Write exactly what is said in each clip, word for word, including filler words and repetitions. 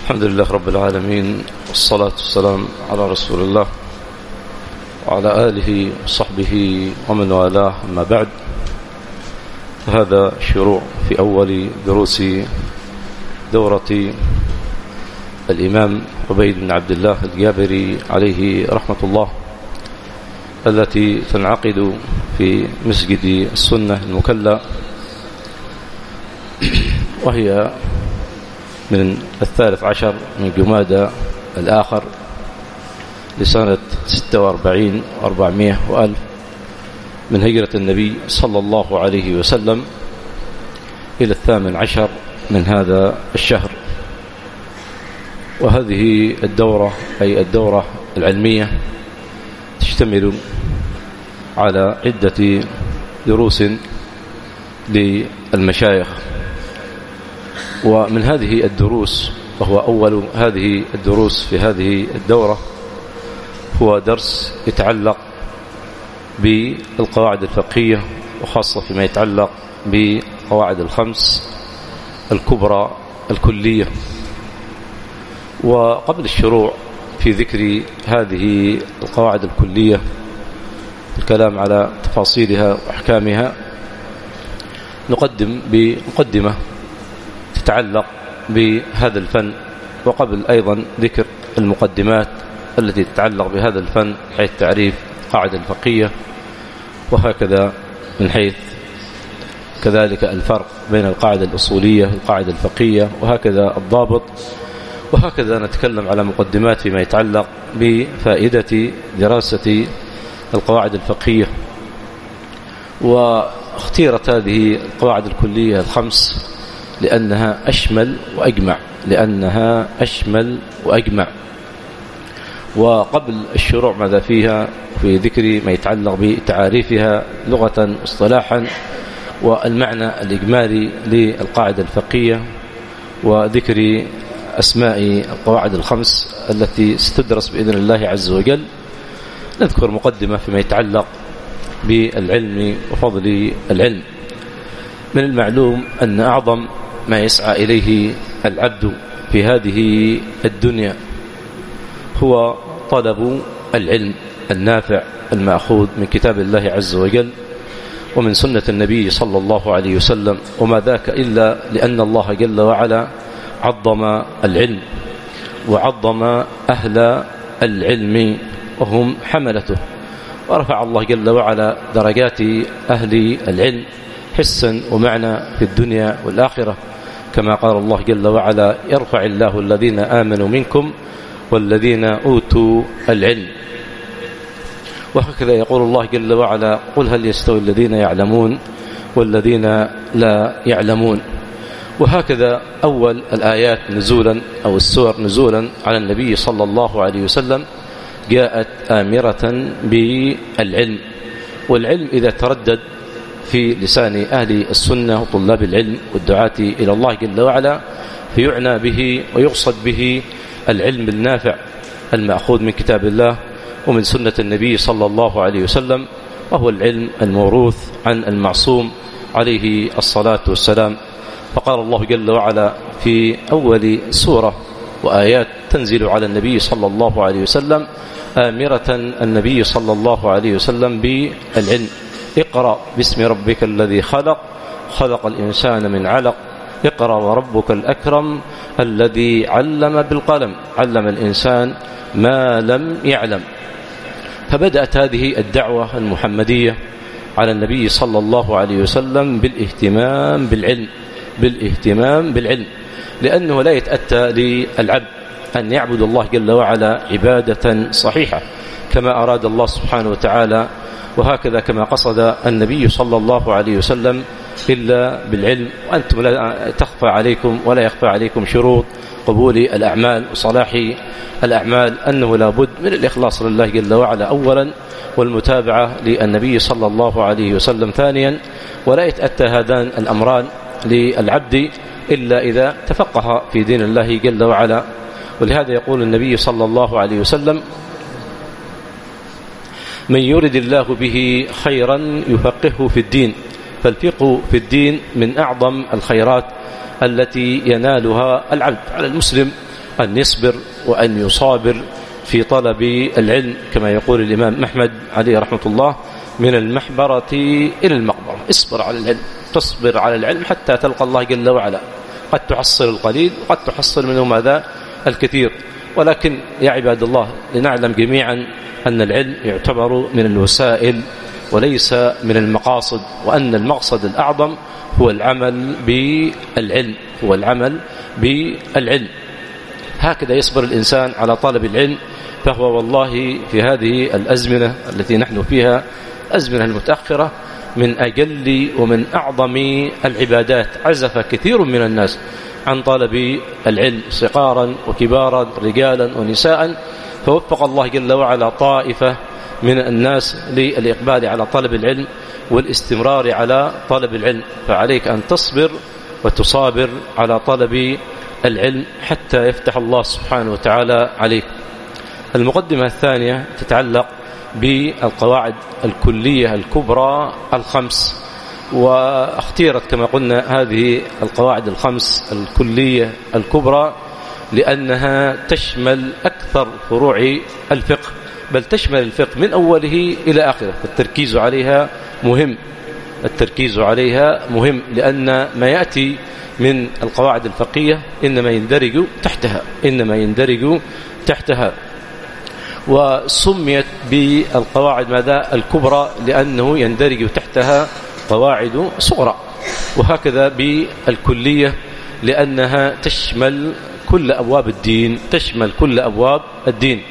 الحمد لله رب العالمين، والصلاة والسلام على رسول الله وعلى آله وصحبه ومن والاه، أما بعد. هذا شروع في أول دروس دورة الإمام عبيد بن عبد الله الجابري عليه رحمة الله، التي تنعقد في مسجد السنة المكلا، وهي من الثالث عشر من جمادى الآخر لسنة ستة وأربعين وأربعمائة وألف من هجرة النبي صلى الله عليه وسلم إلى الثامن عشر من هذا الشهر. وهذه الدورة أي الدورة العلمية تشتمل على عدة دروس للمشايخ، ومن هذه الدروس، وهو أول هذه الدروس في هذه الدورة، هو درس يتعلق بالقواعد الفقهية، وخاصة فيما يتعلق بالقواعد الخمس الكبرى الكلية. وقبل الشروع في ذكر هذه القواعد الكلية، الكلام على تفاصيلها وأحكامها، نقدم بمقدمة تتعلق بهذا الفن، وقبل أيضا ذكر المقدمات التي تتعلق بهذا الفن، حيث تعريف القاعدة الفقهية، وهكذا من حيث كذلك الفرق بين القاعدة الأصولية والقاعدة الفقهية، وهكذا الضابط، وهكذا نتكلم على مقدمات فيما يتعلق بفائدة دراسة القواعد الفقهية. واختيرت هذه القواعد الكلية الخمس لأنها أشمل وأجمع لأنها أشمل وأجمع وقبل الشروع ماذا فيها في ذكر ما يتعلق بتعاريفها لغة واصطلاحا، والمعنى الإجمالي للقاعدة الفقهية، وذكر أسماء القواعد الخمس التي ستدرس بإذن الله عز وجل، نذكر مقدمة فيما يتعلق بالعلم وفضل العلم. من المعلوم أن أعظم ما يسعى إليه العبد في هذه الدنيا هو طلب العلم النافع المأخوذ من كتاب الله عز وجل ومن سنة النبي صلى الله عليه وسلم، وما ذاك إلا لأن الله جل وعلا عظم العلم وعظم أهل العلم وهم حملته، ورفع الله جل وعلا درجات أهل العلم حسا ومعنى في الدنيا والآخرة، كما قال الله جل وعلا: يرفع الله الذين آمنوا منكم والذين أوتوا العلم. وهكذا يقول الله جل وعلا: قل هل يستوي الذين يعلمون والذين لا يعلمون. وهكذا أول الآيات نزولا أو السور نزولا على النبي صلى الله عليه وسلم جاءت آمرة بالعلم، والعلم إذا تردد في لسان أهل السنة وطلاب العلم والدعاة إلى الله جل وعلا فيعنى به ويقصد به العلم النافع المأخوذ من كتاب الله ومن سنة النبي صلى الله عليه وسلم، وهو العلم الموروث عن المعصوم عليه الصلاة والسلام. فقال الله جل وعلا في أول سورة وآيات تنزل على النبي صلى الله عليه وسلم آمرة النبي صلى الله عليه وسلم بالعلم: اقرأ باسم ربك الذي خلق خلق الإنسان من علق اقرأ وربك الأكرم الذي علم بالقلم علم الإنسان ما لم يعلم. فبدأت هذه الدعوة المحمدية على النبي صلى الله عليه وسلم بالاهتمام بالعلم بالاهتمام بالعلم لأنه لا يتأتى للعبد أن يعبد الله جل وعلا عبادة صحيحة كما أراد الله سبحانه وتعالى، وهكذا كما قصد النبي صلى الله عليه وسلم، إلا بالعلم. وأنتم لا تخفى عليكم ولا يخفى عليكم شروط قبول الأعمال وصلاح الأعمال، أنه لا بد من الإخلاص لله جل وعلا أولا، والمتابعة للنبي صلى الله عليه وسلم ثانيا. ولا يتأتى هذان الأمران للعبد إلا إذا تفقه في دين الله جل وعلا. ولهذا يقول النبي صلى الله عليه وسلم: من يرد الله به خيرا يفقهه في الدين. فالفقه في الدين من أعظم الخيرات التي ينالها العبد على المسلم أن يصبر وأن يصابر في طلب العلم، كما يقول الإمام أحمد عليه رحمة الله: من المحبرة إلى المقبرة. اصبر على العلم، تصبر على العلم حتى تلقى الله جل وعلا. قد تحصل القليل وقد تحصل منه ماذا؟ الكثير. ولكن يا عباد الله، لنعلم جميعا أن العلم يعتبر من الوسائل وليس من المقاصد، وأن المقصد الأعظم هو العمل بالعلم، هو العمل بالعلم. هكذا يصبر الإنسان على طلب العلم. فهو والله في هذه الأزمنة التي نحن فيها، الأزمنة المتأخرة، من أجل ومن أعظم العبادات. عزف كثير من الناس عن طلب العلم، صغارا وكبارا، رجالا ونساء، فوفق الله جل وعلا طائفة من الناس للإقبال على طلب العلم والاستمرار على طلب العلم. فعليك أن تصبر وتصابر على طلب العلم حتى يفتح الله سبحانه وتعالى عليك. المقدمة الثانية تتعلق بالقواعد الكلية الكبرى الخمس، واختيرت كما قلنا هذه القواعد الخمس الكلية الكبرى لأنها تشمل أكثر فروع الفقه، بل تشمل الفقه من أوله إلى آخره. التركيز عليها مهم، التركيز عليها مهم، لأن ما يأتي من القواعد الفقهية إنما يندرج تحتها، إنما يندرج تحتها. وسميت بالقواعد ماذا؟ الكبرى، لأنه يندرج تحتها قواعد صغرى. وهكذا بالكلية لأنها تشمل كل أبواب الدين، تشمل كل أبواب الدين.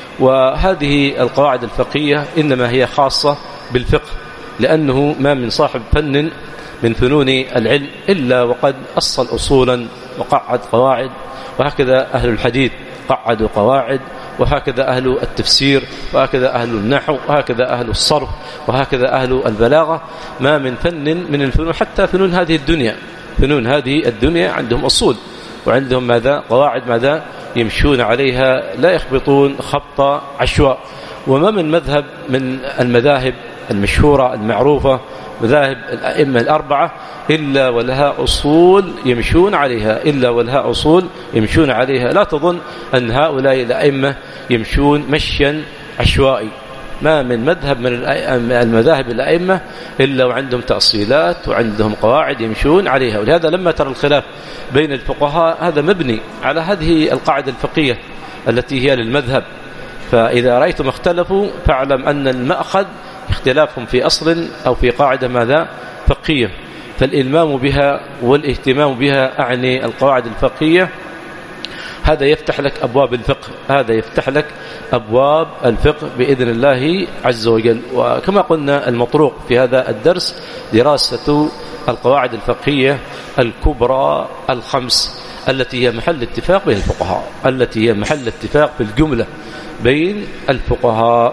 وهذه القواعد الفقهية إنما هي خاصة بالفقه، لأنه ما من صاحب فن من فنون العلم إلا وقد أصل أصولا وقعد قواعد. وهكذا أهل الحديث قعدوا قواعد، وهكذا أهل التفسير، وهكذا أهل النحو، وهكذا أهل الصرف، وهكذا أهل البلاغة. ما من فن من الفنون، حتى فنون هذه الدنيا، فنون هذه الدنيا عندهم أصول وعندهم ماذا؟ قواعد ماذا؟ يمشون عليها لا يخبطون خبط عشواء. وما من مذهب من المذاهب المشهورة المعروفة، مذاهب الأئمة الأربعة، إلا ولها أصول يمشون عليها، إلا ولها أصول يمشون عليها. لا تظن أن هؤلاء الأئمة يمشون مشيا عشوائي. ما من مذهب من المذاهب الأئمة إلا وعندهم تأصيلات وعندهم قواعد يمشون عليها. ولهذا لما ترى الخلاف بين الفقهاء هذا مبني على هذه القاعدة الفقهية التي هي للمذهب. فإذا رأيتم اختلفوا فاعلم أن المأخذ اختلافهم في أصل أو في قاعدة ماذا؟ فقهية. فالإلمام بها والاهتمام بها، أعني القواعد الفقهية، هذا يفتح لك أبواب الفقه، هذا يفتح لك أبواب الفقه بإذن الله عز وجل. وكما قلنا المطروق في هذا الدرس دراسة القواعد الفقهية الكبرى الخمس التي هي محل اتفاق بين الفقهاء، التي هي محل اتفاق في الجملة بين الفقهاء.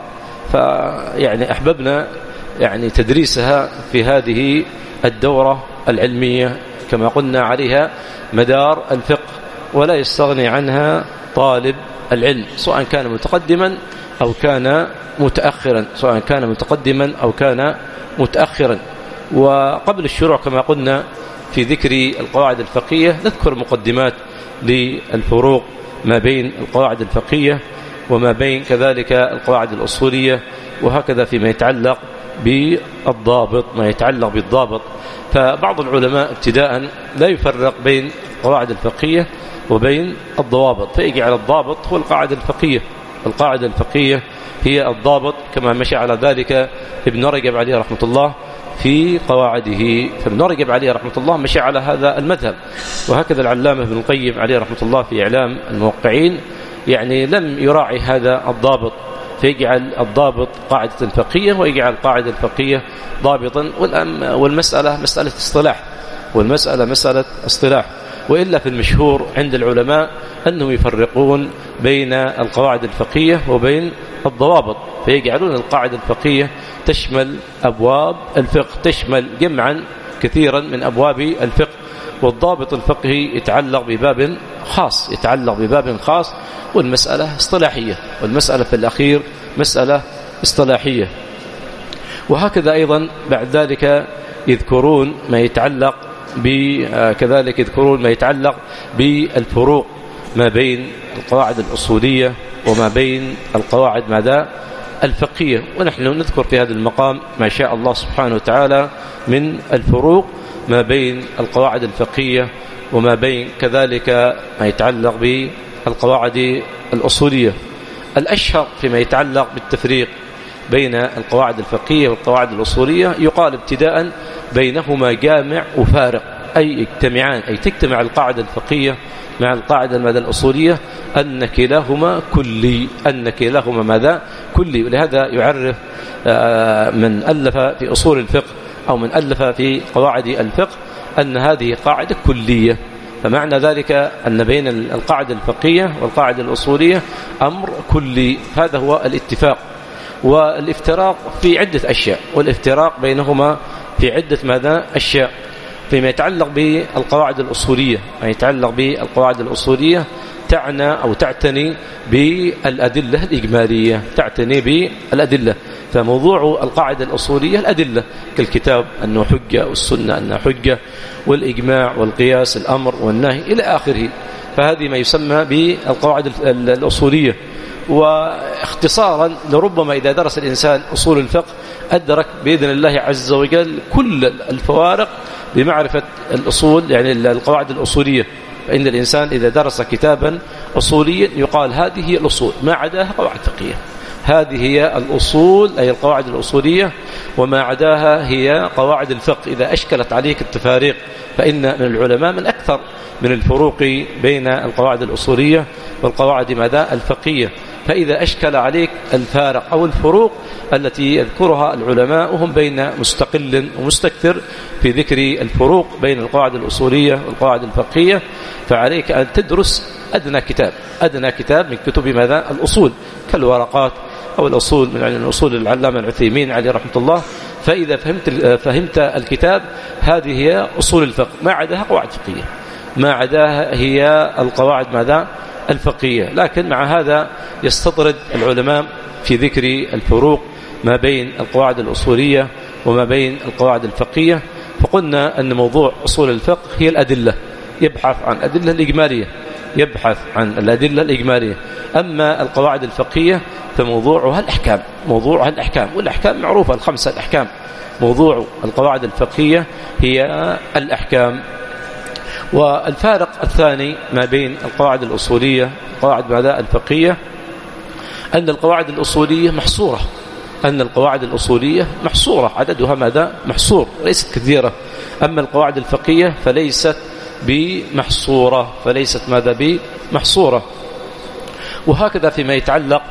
فيعني أحببنا يعني تدريسها في هذه الدورة العلمية كما قلنا عليها مدار الفقه، ولا يستغني عنها طالب العلم سواء كان متقدما أو كان متأخرا، سواء كان متقدما أو كان متأخرا. وقبل الشروع كما قلنا في ذكر القواعد الفقهية نذكر مقدمات للفروق ما بين القواعد الفقهية وما بين كذلك القواعد الأصولية، وهكذا فيما يتعلق بالضابط، ما يتعلق بالضابط. فبعض العلماء ابتداء لا يفرق بين القواعد الفقهية وبين الضوابط، فيجي على الضابط هو القاعدة الفقهية، القاعدة الفقهية هي الضابط، كما مشى على ذلك ابن رجب عليه رحمة الله في قواعده. فابن رجب عليه رحمة الله مشى على هذا المذهب، وهكذا العلامة ابن القيم عليه رحمة الله في إعلام الموقعين يعني لم يراعي هذا الضابط، فيجعل الضابط قاعدة فقهية ويجعل القاعدة الفقهية ضابطا، والمسألة مسألة اصطلاح، والمسألة مسألة اصطلاح. وإلا في المشهور عند العلماء أنهم يفرقون بين القواعد الفقهية وبين الضوابط، فيجعلون القاعدة الفقهية تشمل أبواب الفقه، تشمل جمعا كثيرا من أبواب الفقه، والضابط الفقهي يتعلق بباب خاص، يتعلق بباب خاص، والمسألة اصطلاحية، والمسألة في الأخير مسألة اصطلاحية. وهكذا أيضا بعد ذلك يذكرون ما يتعلق كذلك يذكرون ما يتعلق بالفروق ما بين القواعد الأصولية وما بين القواعد ماذا الفقهية. ونحن نذكر في هذا المقام ما شاء الله سبحانه وتعالى من الفروق ما بين القواعد الفقهية وما بين كذلك ما يتعلق بالقواعد الأصولية. الأشهر فيما يتعلق بالتفريق بين القواعد الفقهية والقواعد الأصولية يقال ابتداء بينهما جامع وفارق، أي يجتمعان، أي تجتمع القاعدة الفقهية مع القاعدة ماذا الأصولية أن كلاهما كلي، أن كلاهما ماذا كلي. ولهذا يعرف من ألف في أصول الفقه أو من ألف في قواعد الفقه أن هذه قاعدة كلية. فمعنى ذلك أن بين القاعدة الفقهية والقاعدة الأصولية أمر كلي. هذا هو الاتفاق. والافتراق في عدة أشياء، والافتراق بينهما في عدة ماذا أشياء. فيما يتعلق بالقواعد الأصولية، ما يتعلق بالقواعد الأصولية تعنى أو تعتني بالأدلة الإجمالية، تعتني بالأدلة. فموضوع القاعدة الأصولية الأدلة كالكتاب أنه حجة، والسنة أنها حجة، والإجماع والقياس الأمر والنهي إلى آخره. فهذه ما يسمى بالقواعد الأصولية. واختصارا لربما إذا درس الإنسان أصول الفقه أدرك بإذن الله عز وجل كل الفوارق بمعرفة الأصول، يعني القواعد الأصولية. فإن الإنسان إذا درس كتابا أصوليا يقال هذه هي الأصول، ما عداها قواعد فقهية. هذه هي الأصول أي القواعد الأصولية، وما عداها هي قواعد الفقه. إذا أشكلت عليك التفاريق فإن من العلماء من أكثر من الفروق بين القواعد الأصولية والقواعد ماذا الفقهية. فإذا أشكل عليك الفارق أو الفروق التي يذكرها العلماء وهم بين مستقل ومستكثر في ذكر الفروق بين القواعد الأصولية والقواعد الفقهية، فعليك أن تدرس أدنى كتاب أدنى كتاب من كتب ماذا الأصول كالورقات أو الأصول من الأصول العلامة العثيمين عليه رحمة الله. فإذا فهمت فهمت الكتاب هذه هي أصول الفقه، ما عداها قواعد فقهية، ما عداها هي القواعد ماذا الفقهية. لكن مع هذا يستطرد العلماء في ذكر الفروق ما بين القواعد الأصولية وما بين القواعد الفقهية. فقلنا أن موضوع أصول الفقه هي الأدلة، يبحث عن الأدلة الإجمالية، يبحث عن الأدلة الإجمالية. أما القواعد الفقهية فموضوعها الأحكام، موضوعها الأحكام، والأحكام معروفة الخمسة الأحكام. موضوع القواعد الفقهية هي الأحكام. والفارق الثاني ما بين القواعد الأصولية والقواعد ماذا الفقهية أن القواعد الأصولية محصورة، أن القواعد الأصولية محصورة، عددها ماذا محصور، ليست كثيرة. أما القواعد الفقهية فليست بمحصورة، فليست ماذا بمحصورة. وهكذا فيما يتعلق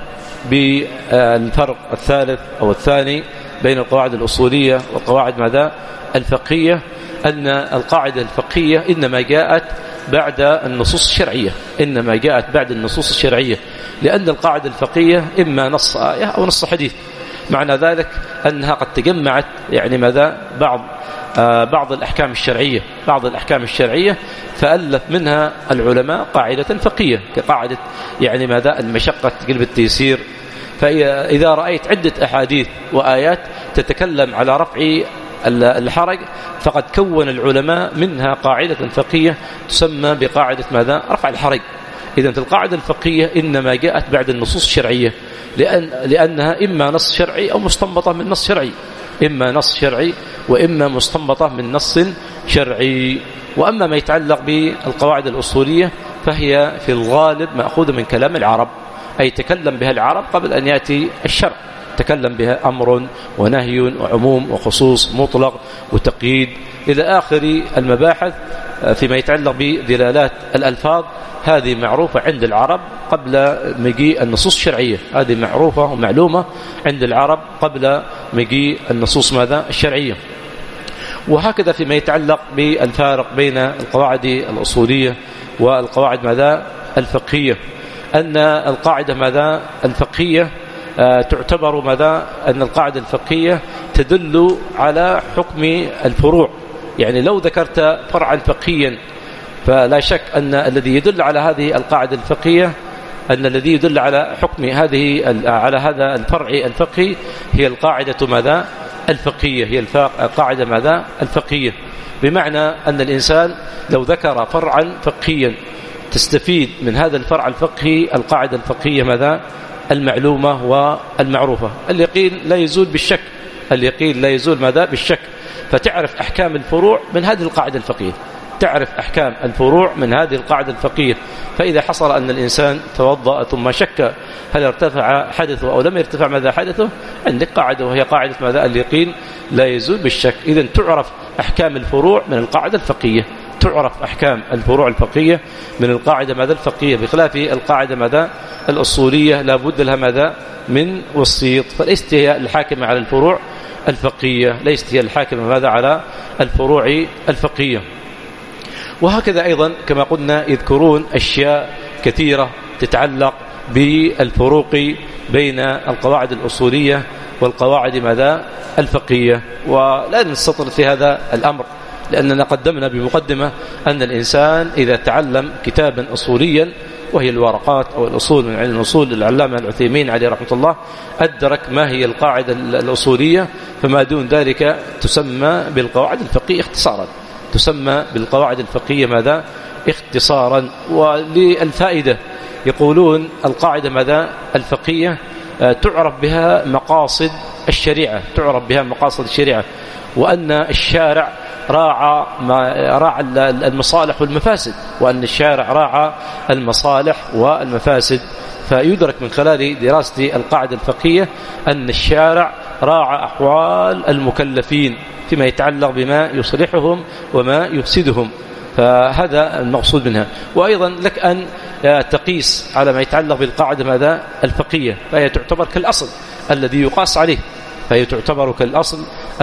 بالفرق الثالث أو الثاني بين القواعد الأصولية والقواعد ماذا الفقهية أن القاعدة الفقهية إنما جاءت بعد النصوص الشرعية، إنما جاءت بعد النصوص الشرعية، لأن القاعدة الفقهية إما نص آية أو نص حديث. معنى ذلك أنها قد تجمعت يعني ماذا بعض آه بعض الأحكام الشرعية بعض الأحكام الشرعية فألف منها العلماء قاعدة فقهية كقاعدة يعني ماذا المشقة تجلب التيسير. فإذا رأيت عدة أحاديث وآيات تتكلم على رفع الحرج فقد كون العلماء منها قاعدة فقهية تسمى بقاعدة ماذا رفع الحرج. إذن القاعدة الفقهية إنما جاءت بعد النصوص الشرعية، لأن لأنها إما نص شرعي أو مستنبطة من نص شرعي، إما نص شرعي وإما مستنبطة من نص شرعي. وأما ما يتعلق بالقواعد الأصولية فهي في الغالب مأخوذة من كلام العرب، أي تكلم بها العرب قبل أن يأتي الشرع، تكلم بها أمر ونهي وعموم وخصوص مطلق وتقييد إلى آخر المباحث فيما يتعلق بدلالات الألفاظ. هذه معروفة عند العرب قبل مجيء النصوص الشرعية، هذه معروفة ومعلومة عند العرب قبل مجيء النصوص ماذا الشرعية. وهكذا فيما يتعلق بالفارق بين القواعد الأصولية والقواعد ماذا الفقهية أن القاعدة ماذا الفقهية تعتبر ماذا أن القاعدة الفقهية تدل على حكم الفروع. يعني لو ذكرت فرعا فقهيا فلا شك أن الذي يدل على هذه القاعدة الفقهية أن الذي يدل على حكم هذه على هذا الفرع الفقهي هي القاعدة ماذا الفقهية، هي القاعدة ماذا الفقهية. بمعنى أن الإنسان لو ذكر فرعا فقهيا تستفيد من هذا الفرع الفقهي القاعدة الفقهية ماذا؟ المعلومة والمعروفة. اليقين لا يزول بالشك، اليقين لا يزول ماذا؟ بالشك. فتعرف أحكام الفروع من هذه القاعدة الفقهية، تعرف أحكام الفروع من هذه القاعدة الفقهية. فإذا حصل أن الإنسان توضأ ثم شك هل ارتفع حدثه أو لم يرتفع ماذا حدثه، عندك قاعدة وهي قاعدة ماذا؟ اليقين لا يزول بالشك. إذن تعرف أحكام الفروع من القاعدة الفقهية، تعرف أحكام الفروع الفقهية من القاعدة ماذا؟ الفقهية، بخلاف القاعدة ماذا؟ الأصولية لا بد لها ماذا؟ من وسيط. فليست هي الحاكمة على الفروع الفقهية، ليست هي الحاكمة ماذا؟ على الفروع الفقهية. وهكذا أيضا كما قلنا يذكرون أشياء كثيرة تتعلق بالفروق بين القواعد الأصولية والقواعد ماذا؟ الفقهية. ولا نستطرد في هذا الأمر، لأننا قدمنا بمقدمة أن الإنسان إذا تعلم كتابا أصوليا وهي الورقات أو الأصول من علم الأصول للعلامة العثيمين عليه رحمة الله، أدرك ما هي القاعدة الأصولية، فما دون ذلك تسمى بالقواعد الفقهية اختصارا، تسمى بالقواعد الفقهية ماذا؟ اختصارا. وللفائدة يقولون القاعدة ماذا؟ الفقهية تعرف بها مقاصد الشريعة، تعرف بها مقاصد الشريعة، وأن الشارع راعى راعى المصالح والمفاسد، وأن الشارع راعى المصالح والمفاسد. فيدرك من خلال دراسة القاعدة الفقهية أن الشارع راعى أحوال المكلفين فيما يتعلق بما يصلحهم وما يفسدهم، فهذا المقصود منها. وأيضا لك أن تقيس على ما يتعلق بالقاعدة ماذا؟ الفقهية، فهي تعتبر كالأصل الذي يقاس عليه، فهي تعتبر كالأصل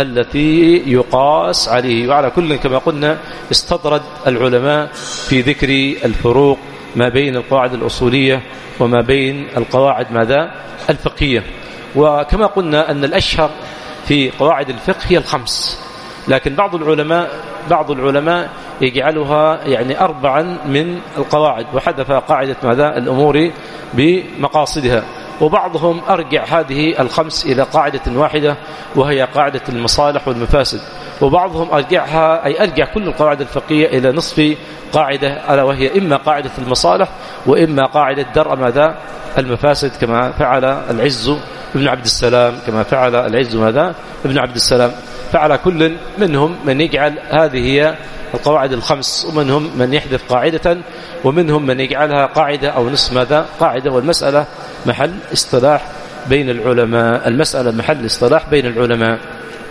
التي يقاس عليه. وعلى كل كما قلنا استطرد العلماء في ذكر الفروق ما بين القواعد الأصولية وما بين القواعد ماذا؟ الفقهية. وكما قلنا أن الأشهر في قواعد الفقه هي الخمس، لكن بعض العلماء بعض العلماء يجعلها يعني أربعا من القواعد، وحذف قاعدة ماذا؟ الأمور بمقاصدها. وبعضهم أرجع هذه الخمس إلى قاعدة واحدة وهي قاعدة المصالح والمفاسد، وبعضهم أرجعها أي أرجع كل القواعد الفقهية إلى نصف قاعدة، ألا وهي إما قاعدة المصالح وإما قاعدة درء ماذا؟ المفاسد، كما فعل العز ابن عبد السلام، كما فعل العز ماذا؟ ابن عبد السلام. فعلى كل منهم من يجعل هذه هي القواعد الخمس، ومنهم من يحذف قاعدة، ومنهم من يجعلها قاعدة أو نصف ماذا؟ قاعدة. والمسألة محل اصطلاح بين العلماء، المسألة محل اصطلاح بين العلماء.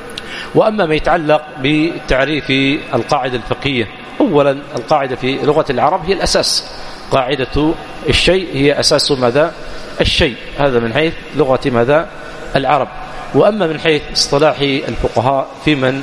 وأما ما يتعلق بتعريف القاعدة الفقهية، أولا القاعدة في لغة العرب هي الأساس، قاعدة الشيء هي أساس ماذا؟ الشيء، هذا من حيث لغة ماذا؟ العرب. وأما من حيث اصطلاح الفقهاء في من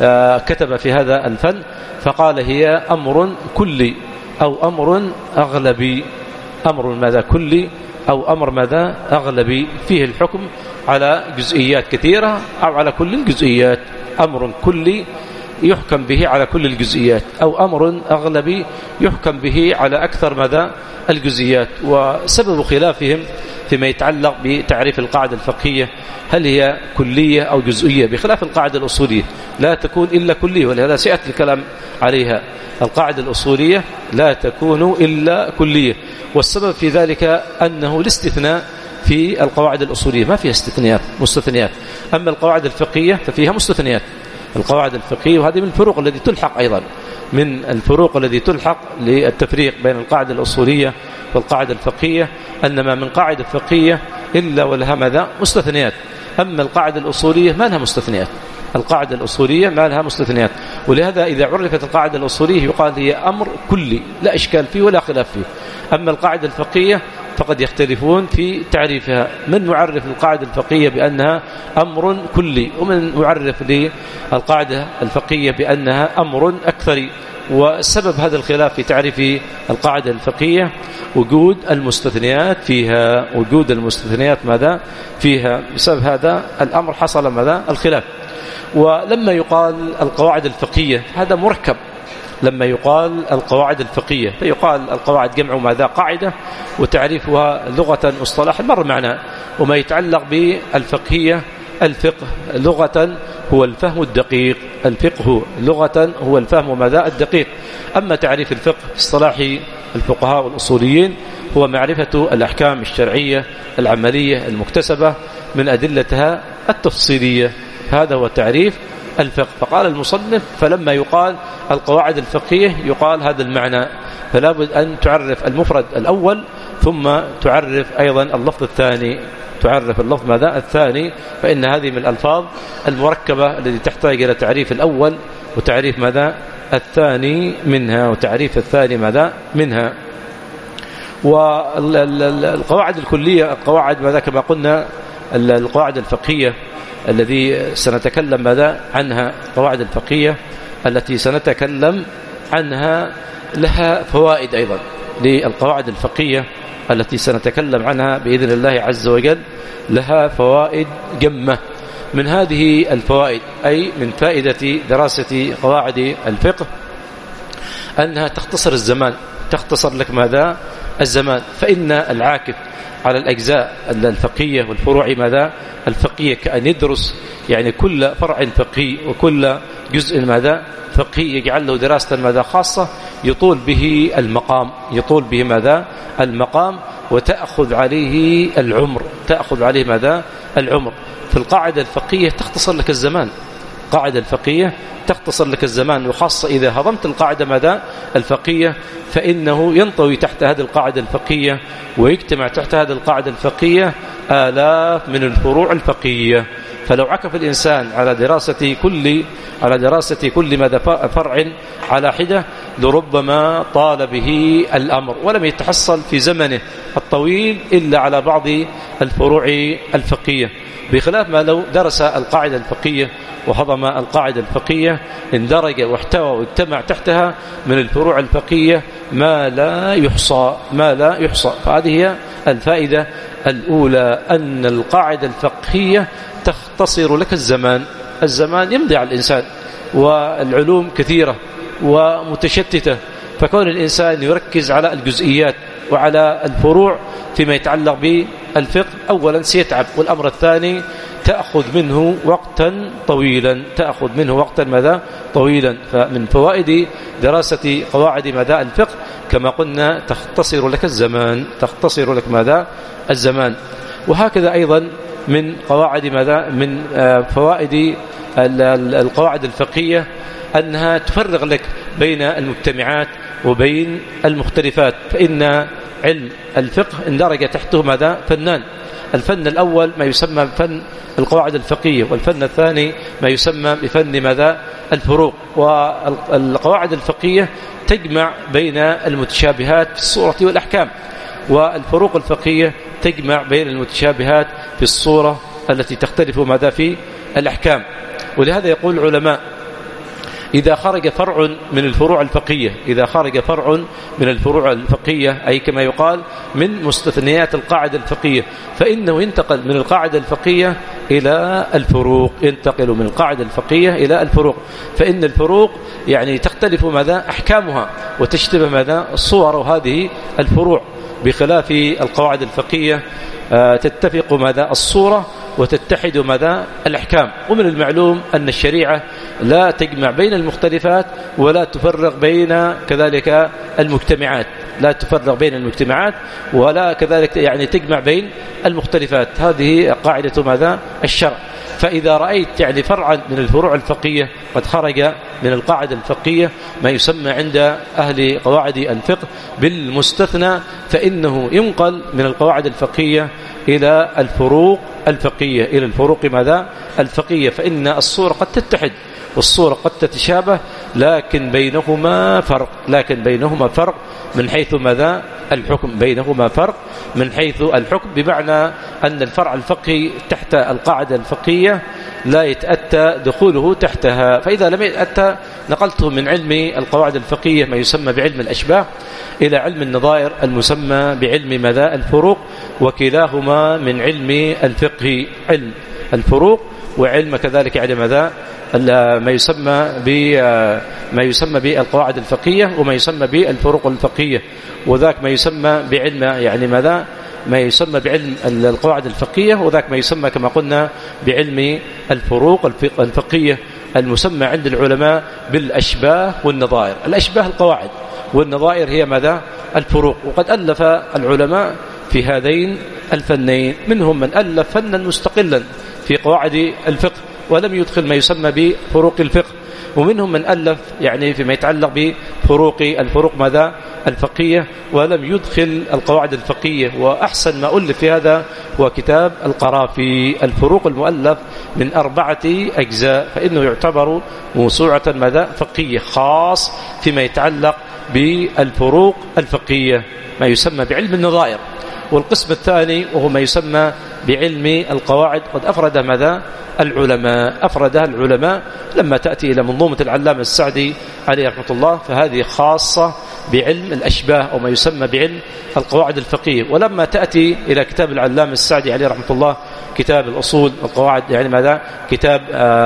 كتب في هذا الفن فقال هي أمر كلي أو أمر أغلبي، أمر ماذا؟ كلي أو أمر ماذا؟ أغلبي، فيه الحكم على جزئيات كثيرة أو على كل الجزئيات. أمر كلي يحكم به على كل الجزئيات، أو أمر أغلبي يحكم به على أكثر ماذا؟ الجزئيات. وسبب خلافهم فيما يتعلق بتعريف القاعدة الفقهية هل هي كلية أو جزئية، بخلاف القاعدة الأصولية لا تكون إلا كلية، ولهذا سيأتي الكلام عليها. القاعدة الأصولية لا تكون إلا كلية، والسبب في ذلك أنه الاستثناء في القواعد الأصولية ما فيها استثناءات مستثنيات، أما القواعد الفقهية ففيها مستثنيات. القواعد الفقهية، وهذه من الفروق التي تلحق أيضا من الفروق التي تلحق للتفريق بين القاعدة الأصولية والقاعدة الفقهية، أن ما من قاعدة فقهية إلا ولها ماذا؟ مستثنيات. أما القاعدة الأصولية ما لها مستثنيات، القاعدة الأصولية ما لها مستثنيات. ولهذا إذا عرفت القاعدة الأصولية يقال هي أمر كلي لا إشكال فيه ولا خلاف فيه. أما القاعدة الفقهية فقد يختلفون في تعريفها، من يعرف القاعدة الفقهية بأنها أمر كلي، ومن يعرف للقاعدة الفقهية بأنها أمر أكثري. وسبب هذا الخلاف في تعريف القاعدة الفقهية وجود المستثنيات فيها، وجود المستثنيات ماذا؟ فيها. بسبب هذا الأمر حصل ماذا؟ الخلاف. ولما يقال القواعد الفقهية هذا مركب، لما يقال القواعد الفقهية فيقال القواعد جمع ماذا؟ قاعدة، وتعريفها لغة اصطلاحا مر معنا. وما يتعلق بالفقهية الفقه لغة هو الفهم الدقيق. الفقه لغة هو الفهم ماذا الدقيق. أما تعريف الفقه في اصطلاح الفقهاء والأصوليين هو معرفة الأحكام الشرعية العملية المكتسبة من أدلتها التفصيلية. هذا هو تعريف الفقه. فقال المصنف فلما يقال القواعد الفقهية يقال هذا المعنى، فلا بد أن تعرف المفرد الأول ثم تعرف أيضا اللفظ الثاني، تعرف اللفظ ماذا الثاني، فإن هذه من الألفاظ المركبة التي تحتاج إلى تعريف الأول وتعريف ماذا الثاني منها وتعريف الثاني ماذا منها. والقواعد الكلية القواعد ماذا كما قلنا القواعد الفقهية الذي سنتكلم ماذا عنها، القواعد الفقهية التي سنتكلم عنها لها فوائد أيضا. للقواعد الفقهية التي سنتكلم عنها بإذن الله عز وجل لها فوائد جمة. من هذه الفوائد أي من فائدة دراسة قواعد الفقه أنها تختصر الزمان، تختصر لك ماذا الزمان. فإن العاكف على الأجزاء الفقهية والفروع ماذا الفقهية كأن يدرس يعني كل فرع فقهي وكل جزء ماذا فقهي يجعل له دراسة ماذا خاصة يطول به المقام، يطول به ماذا المقام وتأخذ عليه العمر، تأخذ عليه ماذا العمر. في القاعدة الفقهية تختصر لك الزمان، قاعدة الفقهية تختصر لك الزمان، وخاصة إذا هضمت القاعدة ماذا الفقهية فإنه ينطوي تحت هذه القاعدة الفقهية ويجتمع تحت هذه القاعدة الفقهية آلاف من الفروع الفقهية. فلو عكف الإنسان على دراسة كل على دراسة كل ماذا فرع على حدة لربما طال به الأمر ولم يتحصل في زمنه الطويل إلا على بعض الفروع الفقهية، بخلاف ما لو درس القاعدة الفقهية وهضم القاعدة الفقهية اندرج واحتوى واجتمع تحتها من الفروع الفقهية ما لا يحصى ما لا يحصى. فهذه هي الفائدة الأولى، أن القاعدة الفقهية تختصر لك الزمان. الزمان يمضي على الإنسان والعلوم كثيرة ومتشتتة، فكون الإنسان يركز على الجزئيات وعلى الفروع فيما يتعلق بالفقه أولا سيتعب، والأمر الثاني تأخذ منه وقتا طويلا تأخذ منه وقتا ماذا طويلا. فمن فوائد دراسة قواعد ماذا الفقه كما قلنا تختصر لك الزمان، تختصر لك ماذا الزمان. وهكذا أيضا من قواعد ماذا من فوائد القواعد الفقهية أنها تفرغ لك بين المجتمعات وبين المختلفات. فإن علم الفقه اندرج تحته ماذا فنان، الفن الأول ما يسمى بفن القواعد الفقهية، والفن الثاني ما يسمى بفن ماذا الفروق. والقواعد الفقهية تجمع بين المتشابهات في الصورة والأحكام، والفروق الفقهية تجمع بين المتشابهات في الصورة التي تختلف ماذا في الأحكام. ولهذا يقول العلماء إذا خرج فرع من الفروع الفقهية إذا خرج فرع من الفروع الفقهية أي كما يقال من مستثنيات القاعدة الفقهية فإنه ينتقل من القاعدة الفقهية إلى الفروق، ينتقل من القاعدة الفقهية إلى الفروق. فإن الفروق يعني تختلف ماذا أحكامها وتشتبه ماذا الصور هذه الفروع، بخلاف القواعد الفقهية تتفق ماذا الصورة وتتحد ماذا الأحكام. ومن المعلوم أن الشريعة لا تجمع بين المختلفات ولا تفرق بين كذلك المجتمعات، لا تفرق بين المجتمعات ولا كذلك يعني تجمع بين المختلفات. هذه قاعدة ماذا الشرع. فإذا رأيت يعني فرعا من الفروع الفقهية قد خرج من القاعدة الفقهية ما يسمى عند أهل قواعد الفقه بالمستثنى فإنه ينقل من القواعد الفقهية إلى الفروق الفقهية إلى الفروق ماذا الفقهية. فإن الصورة قد تتحد والصورة قد تتشابه لكن بينهما فرق لكن بينهما فرق من حيث ماذا الحكم بينهما فرق من حيث الحكم، بمعنى أن الفرع الفقهي تحت القاعدة الفقهية لا يتأتى دخوله تحتها. فإذا لم يتأتى نقلته من علم القواعد الفقهية ما يسمى بعلم الأشباه إلى علم النظائر المسمى بعلم ماذا الفروق، وكلاهما من علم الفقه، علم الفروق وعلم كذلك علم ماذا ما يسمى بما يسمى بالقواعد الفقهية وما يسمى بالفروق الفقهية، وذاك ما يسمى بعلم يعني ماذا ما يسمى بعلم القواعد الفقهية، وذاك ما يسمى كما قلنا بعلم الفروق الفقهية المسمى عند العلماء بالأشباه والنظائر. الأشباه القواعد، والنظائر هي ماذا؟ الفروق. وقد ألف العلماء في هذين الفنين، منهم من ألف فنا مستقلا في قواعد الفقه ولم يدخل ما يسمى بفروق الفقه، ومنهم من ألف يعني فيما يتعلق بفروق الفروق ماذا؟ الفقهية، ولم يدخل القواعد الفقهية. وأحسن ما ألف في هذا هو كتاب القرافي الفروق المؤلف من أربعة أجزاء، فإنه يعتبر موسوعة ماذا؟ فقهية خاص فيما يتعلق بالفروق الفقهية، ما يسمى بعلم النظائر. والقسم الثاني وهو ما يسمى بعلم القواعد قد أفرد ماذا؟ العلماء، أفردها العلماء. لما تأتي إلى منظومة العلامة السعدي عليه رحمة الله فهذه خاصة بعلم الأشباه أو ما يسمى بعلم القواعد الفقهية. ولما تأتي إلى كتاب العلامة السعدي عليه رحمة الله كتاب الأصول القواعد، يعني ماذا؟ كتاب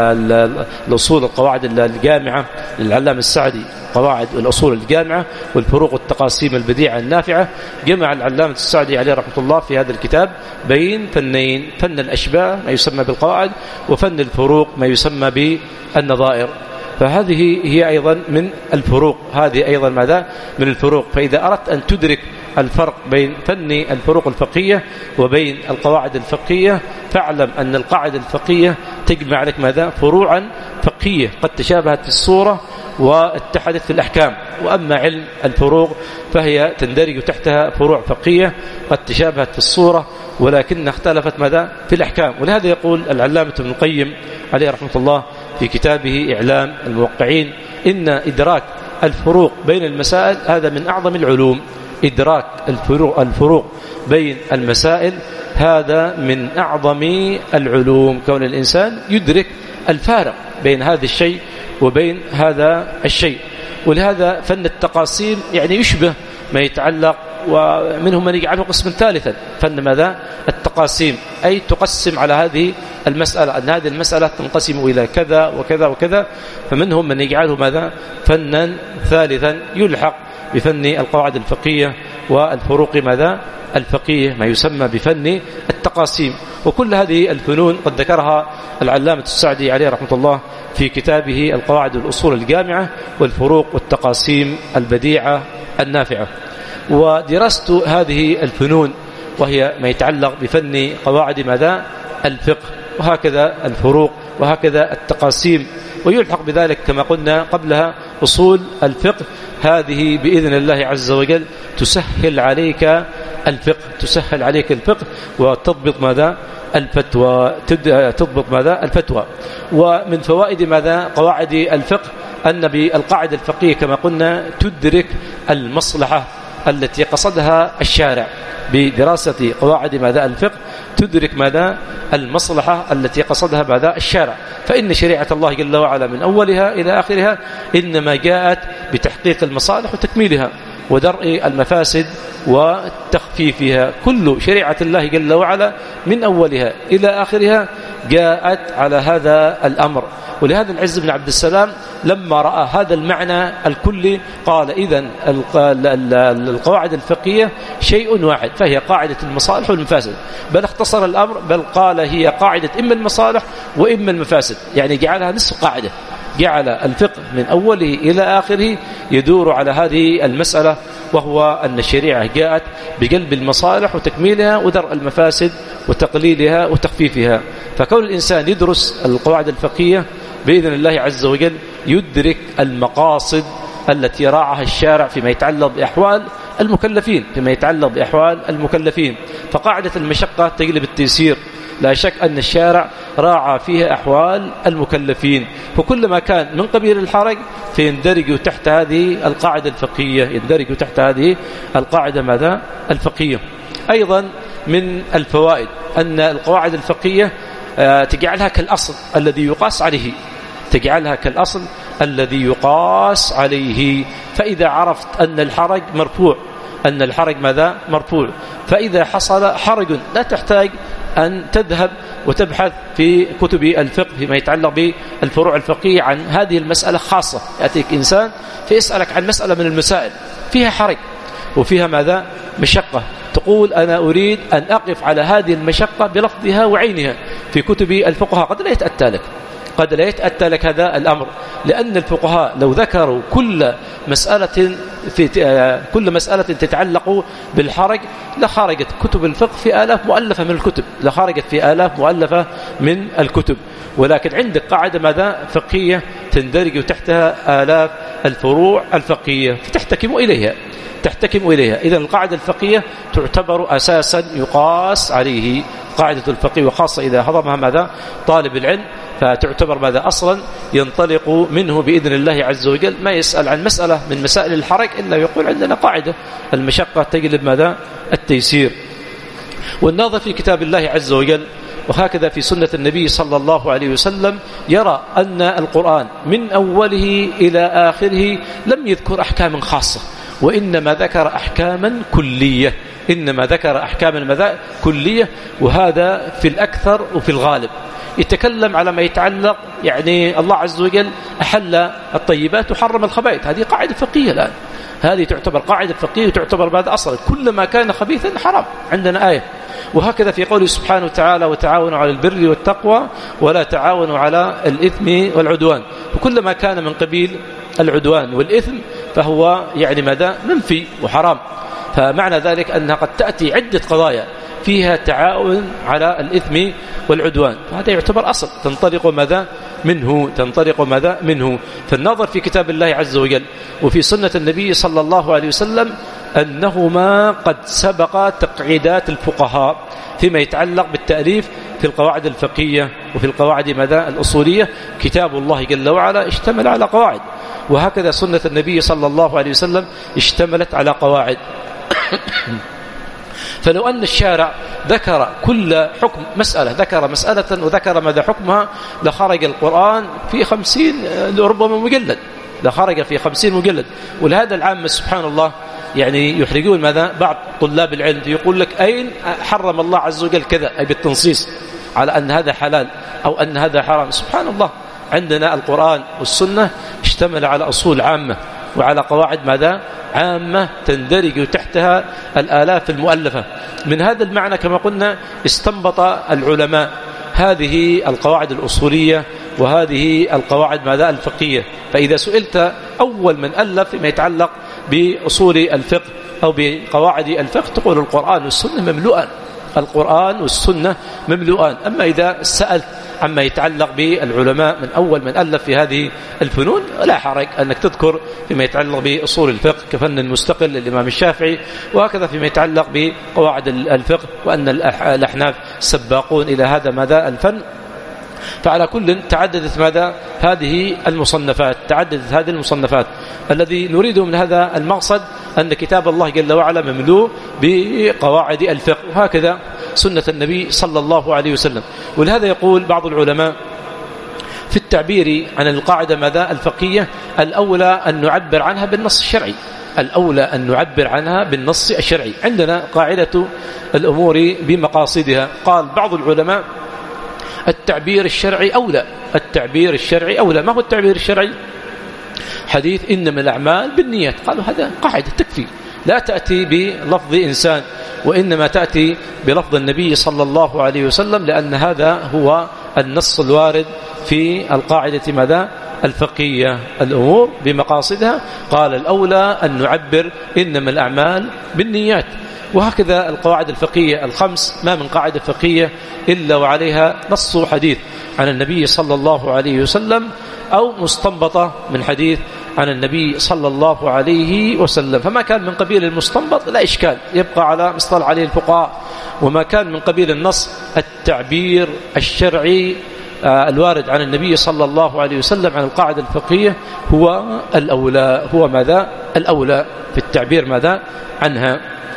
الأصول القواعد الجامعة للعلامة السعدي، قواعد الأصول الجامعة والفروق والتقاسيم البديعة النافعة، جمع العلامة السعدي عليه رحمة الله في هذا الكتاب بين فنين: فن الأشباه ما يسمى بالقواعد، وفن الفروق ما يسمى بالنظائر. فهذه هي أيضا من الفروق، هذه أيضا ماذا؟ من الفروق. فإذا أردت أن تدرك الفرق بين فن الفروق الفقهية وبين القواعد الفقهية فاعلم أن القاعدة الفقهية تجمع لك ماذا؟ فروعا فقهية قد تشابهت في الصورة واتحدت في الأحكام. وأما علم الفروق فهي تندرج تحتها فروع فقهية قد تشابهت في الصورة ولكن اختلفت ماذا؟ في الأحكام. ولهذا يقول العلامة ابن القيم عليه رحمة الله في كتابه إعلام الموقعين إن إدراك الفروق بين المسائل هذا من أعظم العلوم. إدراك الفروق, الفروق بين المسائل هذا من أعظم العلوم، كون الإنسان يدرك الفارق بين هذا الشيء وبين هذا الشيء. ولهذا فن التقاسيم يعني يشبه ما يتعلق، ومنهم من يجعله قسما ثالثا، فن ماذا؟ التقاسيم، أي تقسم على هذه المسألة أن هذه المسألة تنقسم إلى كذا وكذا وكذا. فمنهم من يجعله ماذا؟ فنا ثالثا يلحق بفن القواعد الفقهية والفروق ماذا؟ الفقهية، ما يسمى بفن التقاسيم. وكل هذه الفنون قد ذكرها العلامة السعدي عليه رحمة الله في كتابه القواعد والأصول الجامعة والفروق والتقاسيم البديعة النافعة. ودراسة هذه الفنون وهي ما يتعلق بفن قواعد ماذا؟ الفقه، وهكذا الفروق، وهكذا التقاسيم، ويلحق بذلك كما قلنا قبلها أصول الفقه. هذه بإذن الله عز وجل تسهل عليك الفقه، تسهل عليك الفقه وتضبط ماذا؟ الفتوى، تضبط ماذا؟ الفتوى. ومن فوائد ماذا؟ قواعد الفقه أن بالقاعدة الفقهية كما قلنا تدرك المصلحة التي قصدها الشارع. بدراسة قواعد ماذا؟ الفقه تدرك ماذا؟ المصلحة التي قصدها ماذا؟ الشارع. فإن شريعة الله جل وعلا من أولها إلى آخرها إنما جاءت بتحقيق المصالح وتكميلها ودرء المفاسد وتخفيفها. كل شريعة الله جل وعلا من أولها إلى آخرها جاءت على هذا الأمر. ولهذا العز بن عبد السلام لما رأى هذا المعنى الكلي قال إذن القواعد الفقهية شيء واحد، فهي قاعدة المصالح والمفاسد. بل اختصر الأمر، بل قال هي قاعدة إما المصالح وإما المفاسد، يعني جعلها نصف قاعدة، جعل الفقه من أوله إلى آخره يدور على هذه المسألة، وهو أن الشريعة جاءت بقلب المصالح وتكميلها ودرء المفاسد وتقليلها وتخفيفها. فكون الإنسان يدرس القواعد الفقهية بإذن الله عز وجل يدرك المقاصد التي راعها الشارع فيما يتعلق بأحوال المكلفين، فيما يتعلق بأحوال المكلفين. فقاعدة المشقة تجلب التيسير، لا شك أن الشارع راعى فيها أحوال المكلفين، فكلما كان من قبيل الحرج فيندرج تحت هذه القاعدة الفقهية، يندرج تحت هذه القاعدة ماذا؟ الفقهية. أيضا من الفوائد أن القواعد الفقهية تجعلها كالأصل الذي يقاس عليه، تجعلها كالأصل الذي يقاس عليه. فإذا عرفت أن الحرج مرفوع، أن الحرج ماذا؟ مرفوع، فإذا حصل حرج لا تحتاج أن تذهب وتبحث في كتب الفقه فيما يتعلق بالفروع الفقهية عن هذه المسألة خاصة. يأتيك إنسان فيسألك عن مسألة من المسائل فيها حرج وفيها ماذا؟ مشقة، تقول أنا أريد أن أقف على هذه المشقة بلفظها وعينها في كتب الفقهاء، قد لا يتأتى لك قد لا يتأتى لك هذا الأمر، لأن الفقهاء لو ذكروا كل مسألة في كل مسألة تتعلق بالحرج لخرجت كتب الفقه في آلاف مؤلفة من الكتب لخرجت في آلاف مؤلفة من الكتب. ولكن عندك قاعدة ماذا فقهية تندرج تحتها آلاف الفروع الفقهية فتحتكم إليها تحتكم إليها. إذن القاعدة الفقهية تعتبر أساسا يقاس عليه قاعدة الفقه، وخاصة إذا هضمها ماذا طالب العلم، فتعتبر ماذا أصلا ينطلق منه بإذن الله عز وجل. ما يسأل عن مسألة من مسائل الحرج إلا يقول عندنا قاعدة المشقة تجلب ماذا التيسير. والناظر في كتاب الله عز وجل وهكذا في سنة النبي صلى الله عليه وسلم يرى أن القرآن من أوله إلى آخره لم يذكر أحكام خاصة، وإنما ذكر أحكاما كلية إنما ذكر أحكاما كلية وهذا في الأكثر وفي الغالب. يتكلم على ما يتعلق يعني الله عز وجل أحل الطيبات وحرم الخبائث، هذه قاعدة فقهية الآن، هذه تعتبر قاعدة فقهية وتعتبر بعد أصل كل ما كان خبيثا حرام، عندنا آية. وهكذا في قوله سبحانه وتعالى وتعاونوا على البر والتقوى ولا تعاونوا على الإثم والعدوان، وكل ما كان من قبيل العدوان والإثم فهو يعني ماذا منفي وحرام. فمعنى ذلك أنها قد تأتي عدة قضايا فيها تعاون على الإثم والعدوان، فهذا يعتبر أصل تنطلق ماذا منه تنطلق ماذا منه. فالنظر في كتاب الله عز وجل وفي سنة النبي صلى الله عليه وسلم أنهما قد سبق تقعيدات الفقهاء فيما يتعلق بالتأليف في القواعد الفقهية وفي القواعد ماذا الأصولية. كتاب الله جل وعلا اشتمل على قواعد، وهكذا سنة النبي صلى الله عليه وسلم اشتملت على قواعد. فلو أن الشارع ذكر كل حكم مسألة ذكر مسألة وذكر ماذا حكمها لخرج القرآن في خمسين ربما مجلد لخرج في خمسين مجلد. ولهذا العام سبحان الله يعني يحرجون ماذا بعض طلاب العلم يقول لك أين حرم الله عز وجل كذا، أي بالتنصيص على أن هذا حلال أو أن هذا حرام. سبحان الله عندنا القرآن والسنة اشتمل على أصول عامة وعلى قواعد ماذا عامة تندرج تحتها الآلاف المؤلفة. من هذا المعنى كما قلنا استنبط العلماء هذه القواعد الأصولية وهذه القواعد ماذا الفقهية. فإذا سئلت أول من ألف فيما يتعلق بأصول الفقه أو بقواعد الفقه تقول القرآن والسنة مملوءان القرآن والسنة مملوءان. أما إذا سألت عما يتعلق بالعلماء من أول من ألف في هذه الفنون لا حرج أنك تذكر فيما يتعلق بأصول الفقه كفن مستقل للإمام الشافعي، وهكذا فيما يتعلق بقواعد الفقه وأن الأحناف سباقون إلى هذا ماذا الفن. فعلى كل تعددت ماذا هذه المصنفات تعددت هذه المصنفات. الذي نريده من هذا المقصد أن كتاب الله جل وعلا مملوء بقواعد الفقه، وهكذا سنة النبي صلى الله عليه وسلم. ولهذا يقول بعض العلماء في التعبير عن القاعدة ماذا الفقهية الأولى أن نعبر عنها بالنص الشرعي الأولى أن نعبر عنها بالنص الشرعي. عندنا قاعدة الأمور بمقاصدها. قال بعض العلماء التعبير الشرعي أولى التعبير الشرعي أولى. ما هو التعبير الشرعي؟ حديث إنما الأعمال بالنيات، قالوا هذا قاعدة تكفي، لا تأتي بلفظ إنسان وإنما تأتي بلفظ النبي صلى الله عليه وسلم، لأن هذا هو النص الوارد في القاعدة ماذا الفقهية الأمور بمقاصدها. قال الأولى أن نعبر إنما الأعمال بالنيات. وهكذا القواعد الفقهية الخمس ما من قاعدة فقهية إلا وعليها نص حديث عن النبي صلى الله عليه وسلم أو مستنبطة من حديث عن النبي صلى الله عليه وسلم. فما كان من قبيل المستنبط لا إشكال يبقى على مصطلح عليه الفقهاء، وما كان من قبيل النص التعبير الشرعي الوارد عن النبي صلى الله عليه وسلم عن القاعدة الفقهية هو الأولى هو ماذا الأولى في التعبير ماذا عنها.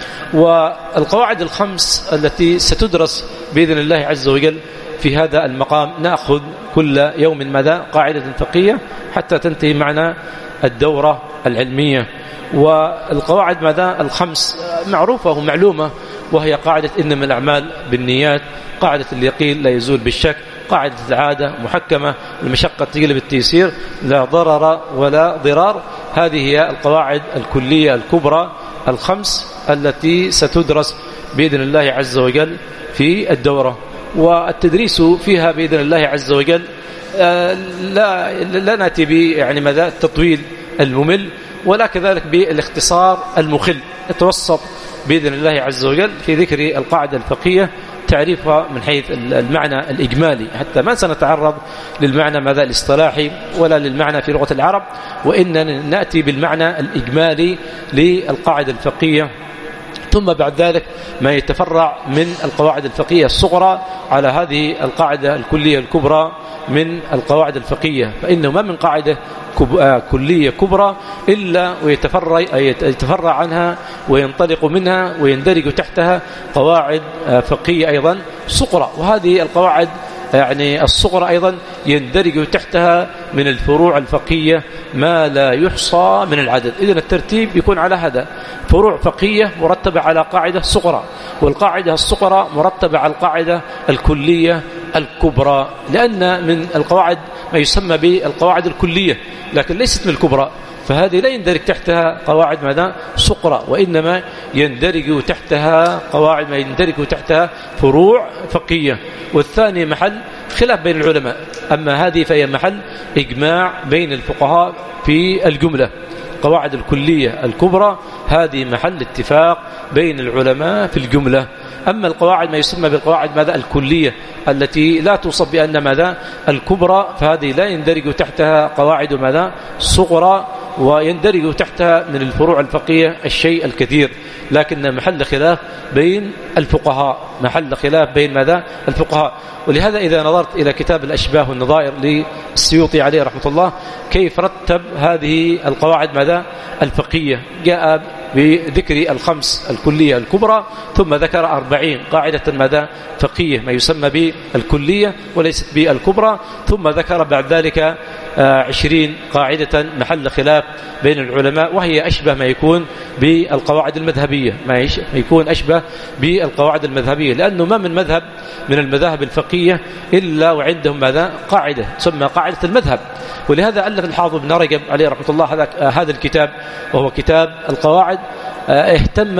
والقواعد الخمس التي ستدرس بإذن الله عز وجل في هذا المقام نأخذ كل يوم ماذا قاعدة فقهية حتى تنتهي معنا الدورة العلمية. والقواعد ماذا الخمس معروفة ومعلومة، وهي قاعدة إنما الأعمال بالنيات، قاعدة اليقين لا يزول بالشك، قاعدة العادة محكمة، المشقة تجلب التيسير، لا ضرر ولا ضرار. هذه هي القواعد الكلية الكبرى الخمس التي ستدرس بإذن الله عز وجل في الدورة، والتدريس فيها بإذن الله عز وجل لا لا نأتي ب يعني ماذا التطويل الممل، ولا كذلك بالاختصار المخل. نتوسط بإذن الله عز وجل في ذكر القاعدة الفقهية تعريفها من حيث المعنى الإجمالي، حتى ما سنتعرض للمعنى ماذا الاصطلاحي ولا للمعنى في لغة العرب، وإننا نأتي بالمعنى الإجمالي للقاعدة الفقهية، ثم بعد ذلك ما يتفرع من القواعد الفقهية الصغرى على هذه القاعدة الكلية الكبرى من القواعد الفقهية. فإنه ما من قاعدة كلية كبرى إلا ويتفرع يتفرع عنها وينطلق منها ويندرج تحتها قواعد فقهية أيضا صغرى، وهذه القواعد يعني الصغرى أيضا يندرج تحتها من الفروع الفقهية ما لا يحصى من العدد. إذن الترتيب يكون على هذا: فروع فقهية مرتبة على قاعدة صغرى، والقاعدة الصغرى مرتبة على القاعدة الكلية الكبرى، لأن من القواعد ما يسمى بالقواعد الكلية لكن ليست من الكبرى، فهذه لا يندرج تحتها قواعد ماذا صغرى، وإنما يندرج تحتها قواعد ما يندرج تحتها فروع فقهية. والثاني محل خلاف بين العلماء، أما هذه فهي محل إجماع بين الفقهاء في الجملة. القواعد الكلية الكبرى هذه محل اتفاق بين العلماء في الجملة. أما القواعد ما يسمى بالقواعد ماذا الكلية التي لا توصف بأن ماذا الكبرى، فهذه لا يندرج تحتها قواعد ماذا صغرى، ويندرج تحتها من الفروع الفقهية الشيء الكثير، لكن محل خلاف بين الفقهاء، محل خلاف بين ماذا الفقهاء. ولهذا إذا نظرت إلى كتاب الأشباه والنظائر للسيوطي عليه رحمة الله كيف رتب هذه القواعد ماذا الفقهية، جاء بذكر الخمس الكلية الكبرى، ثم ذكر أربعين قاعدة ماذا فقهية ما يسمى بالكلية وليست بالكبرى، ثم ذكر بعد ذلك عشرين قاعدة محل خلاف بين العلماء، وهي أشبه ما يكون بالقواعد المذهبية، ما يكون أشبه بالقواعد المذهبية، لأنه ما من مذهب من المذاهب الفقهية إلا وعندهم ماذا قاعدة تسمى قاعدة المذهب. ولهذا ألف الحافظ ابن رجب عليه رحمة الله هذا هذا الكتاب، وهو كتاب القواعد، اهتم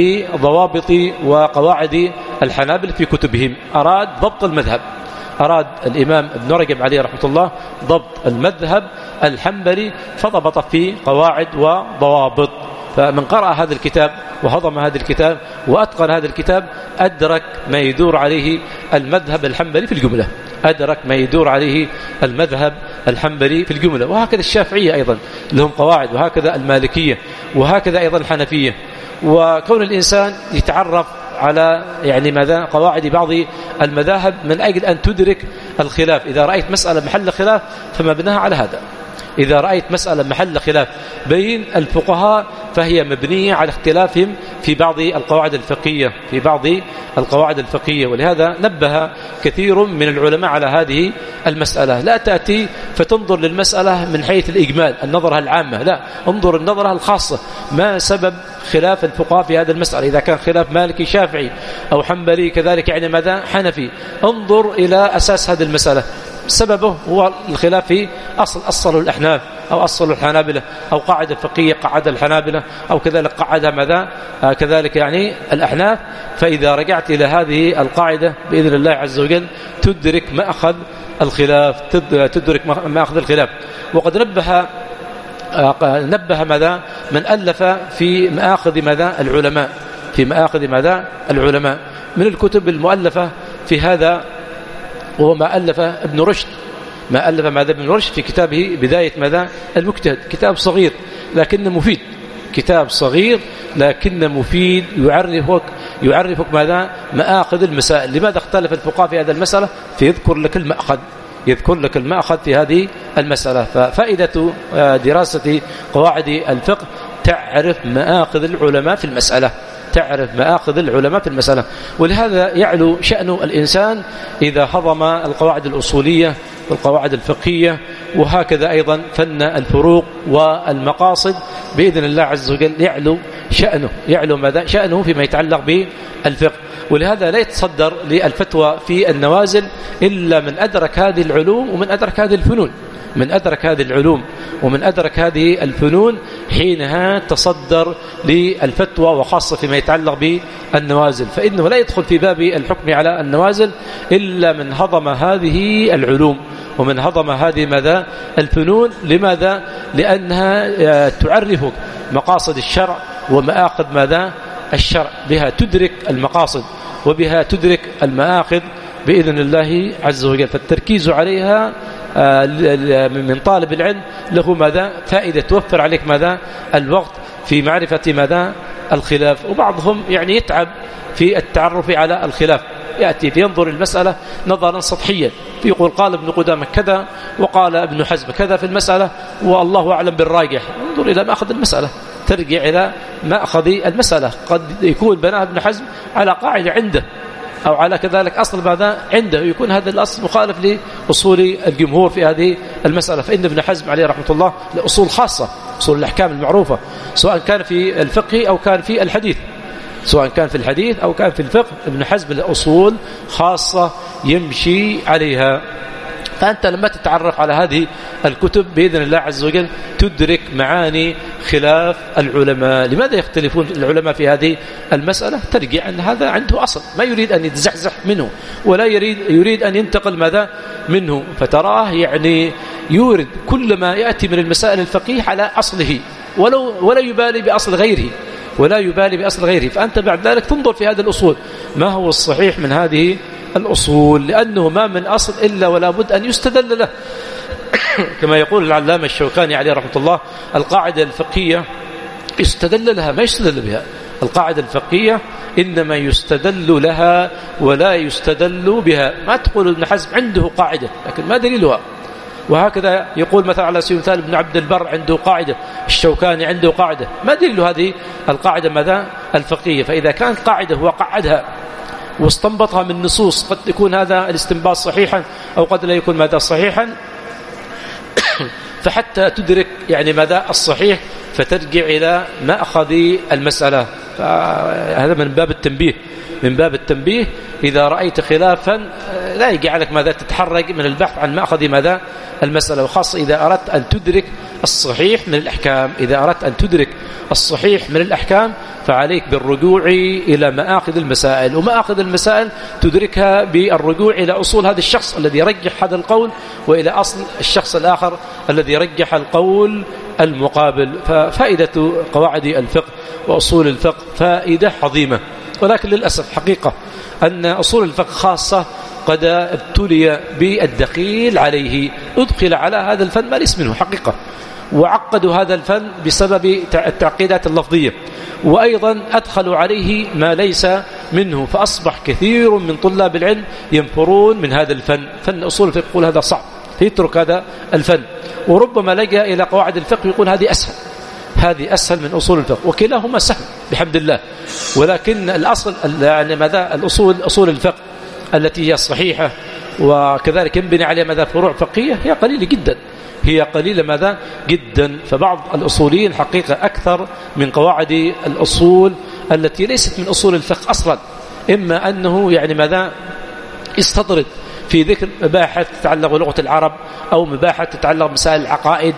بضوابط وقواعد الحنابلة في كتبهم، أراد ضبط المذهب، أراد الإمام ابن رجب عليه رحمة الله ضبط المذهب الحنبلي، فضبط فيه قواعد وضوابط. فمن قرأ هذا الكتاب وهضم هذا الكتاب وأتقن هذا الكتاب أدرك ما يدور عليه المذهب الحنبلي في الجملة، أدرك ما يدور عليه المذهب الحنبلي في الجملة. وهكذا الشافعية أيضا لهم قواعد، وهكذا المالكية، وهكذا أيضا الحنفية. وكون الإنسان يتعرف على يعني ماذا قواعد بعض المذاهب من أجل أن تدرك الخلاف. إذا رأيت مسألة محل خلاف فمبناها على هذا، إذا رأيت مسألة محل خلاف بين الفقهاء فهي مبنية على اختلافهم في بعض القواعد الفقهية في بعض القواعد الفقهية. ولهذا نبه كثير من العلماء على هذه المسألة. لا تأتي فتنظر للمسألة من حيث الإجمال النظرة العامة، لا، انظر النظرة الخاصة، ما سبب خلاف الفقهاء في هذه المسألة. إذا كان خلاف مالكي شافعي أو حنبلي كذلك يعني ماذا حنفي، انظر إلى أساس هذه المسألة، سببه هو الخلاف في أصل أصل الأحناف أو أصل الحنابلة، أو قاعدة فقهية قعد الحنابلة، أو كذلك قعد ماذا آه كذلك يعني الأحناف. فإذا رجعت إلى هذه القاعدة بإذن الله عز وجل تدرك مأخذ الخلاف، تدرك مأخذ الخلاف. وقد نبه آه نبه ماذا من ألف في مآخذ ماذا العلماء، في مآخذ ماذا العلماء من الكتب المؤلفة في هذا، وهو ما ألف ابن رشد، ما ألف ماذا ابن رشد في كتابه بداية ماذا المجتهد، كتاب صغير لكن مفيد، كتاب صغير لكن مفيد، يعرفك يعرفك ماذا مآخذ المسائل، لماذا اختلف الفقهاء في هذه المسألة، فيذكر لك المأخذ، يذكر لك المأخذ في هذه المسألة. ففائدة دراسة قواعد الفقه تعرف مآخذ العلماء في المسألة، تعرف مآخذ العلماء في المسألة. ولهذا يعلو شأن الإنسان إذا هضم القواعد الأصولية والقواعد الفقهية، وهكذا أيضا فن الفروق والمقاصد بإذن الله عز وجل يعلو شأنه، يعلو ماذا شأنه فيما يتعلق بالفقه. ولهذا لا يتصدر للفتوى في النوازل إلا من أدرك هذه العلوم ومن أدرك هذه الفنون، من أدرك هذه العلوم ومن أدرك هذه الفنون حينها تصدر للفتوى، وخاصة فيما يتعلق بالنوازل، فإنه لا يدخل في باب الحكم على النوازل إلا من هضم هذه العلوم ومن هضم هذه ماذا الفنون. لماذا؟ لأنها تعرفك مقاصد الشرع ومآخذ ماذا الشرع، بها تدرك المقاصد وبها تدرك المآخذ بإذن الله عز وجل. فالتركيز عليها من طالب العلم له ماذا فائدة، توفر عليك ماذا الوقت في معرفة ماذا الخلاف. وبعضهم يعني يتعب في التعرف على الخلاف، يأتي فينظر المسألة نظرا سطحيا، فيقول قال ابن قدامة كذا وقال ابن حزم كذا في المسألة والله أعلم بالراجح. انظر إلى مأخذ المسألة، ترجع إلى مأخذ المسألة. قد يكون بناها ابن حزم على قاعدة عنده أو على كذلك أصل ماذا عنده، يكون هذا الأصل مخالف لأصول الجمهور في هذه المسألة. فإن ابن حزم عليه رحمة الله لأصول خاصة، أصول الأحكام المعروفة، سواء كان في الفقه أو كان في الحديث، سواء كان في الحديث أو كان في الفقه، ابن حزم الأصول خاصة يمشي عليها. فأنت لما تتعرف على هذه الكتب بإذن الله عز وجل تدرك معاني خلاف العلماء. لماذا يختلفون العلماء في هذه المسألة؟ ترجع أن هذا عنده أصل ما يريد أن يتزحزح منه ولا يريد, يريد أن ينتقل ماذا منه، فتراه يعني يورد كل ما يأتي من المسائل الفقهية على أصله ولو ولا يبالي بأصل غيره ولا يبالي بأصل غيره. فأنت بعد ذلك تنظر في هذا الأصول ما هو الصحيح من هذه الأصول، لأنه ما من أصل إلا ولا بد أن يستدل له. كما يقول العلامة الشوكاني عليه رحمة الله القاعدة الفقهية يستدل لها ما يستدل بها. القاعدة الفقهية إنما يستدل لها ولا يستدل بها. ما تقول ابن حزم عنده قاعدة لكن ما دليلها، وهكذا يقول مثلا على سبيل المثال ابن عبد البر عنده قاعدة، الشوكاني عنده قاعدة، ما دليل هذه القاعدة ماذا الفقهية. فإذا كانت قاعدة وقعدها واستنبطها من نصوص قد يكون هذا الاستنباط صحيحا أو قد لا يكون ماذا صحيحا، فحتى تدرك يعني ماذا الصحيح فترجع إلى مأخذ المسألة. هذا من باب التنبيه، من باب التنبيه إذا رأيت خلافا لا يجعلك ماذا تتحرك من البحث عن مأخذ ماذا المسألة، وخاصة إذا أردت أن تدرك الصحيح من الأحكام. إذا أردت أن تدرك الصحيح من الأحكام فعليك بالرجوع إلى مآخذ المسائل، ومآخذ المسائل تدركها بالرجوع إلى أصول هذا الشخص الذي رجح هذا القول وإلى أصل الشخص الآخر الذي رجح القول المقابل. ففائدة قواعد الفقه وأصول الفقه فائدة عظيمة، ولكن للأسف حقيقة أن أصول الفقه خاصة قد ابتلي بالدخيل عليه، أدخل على هذا الفن ما ليس منه حقيقة، وعقدوا هذا الفن بسبب التعقيدات اللفظية، وأيضا أدخلوا عليه ما ليس منه، فأصبح كثير من طلاب العلم ينفرون من هذا الفن. فن أصول الفقه يقول هذا صعب فيترك هذا الفن، وربما لجأ إلى قواعد الفقه يقول هذه أسهل، هذه أسهل من أصول الفقه، وكلاهما سهل بحمد الله. ولكن الأصل يعني ماذا الأصول أصول الفقه التي هي الصحيحة وكذلك ينبني عليها ماذا فروع فقهية هي قليلة جدا، هي قليلة ماذا جدا. فبعض الأصوليين حقيقة أكثر من قواعد الأصول التي ليست من أصول الفقه أصلا، إما أنه يعني ماذا يستطرد في ذكر مباحث تتعلق بلغة العرب أو مباحث تتعلق بمسائل العقائد،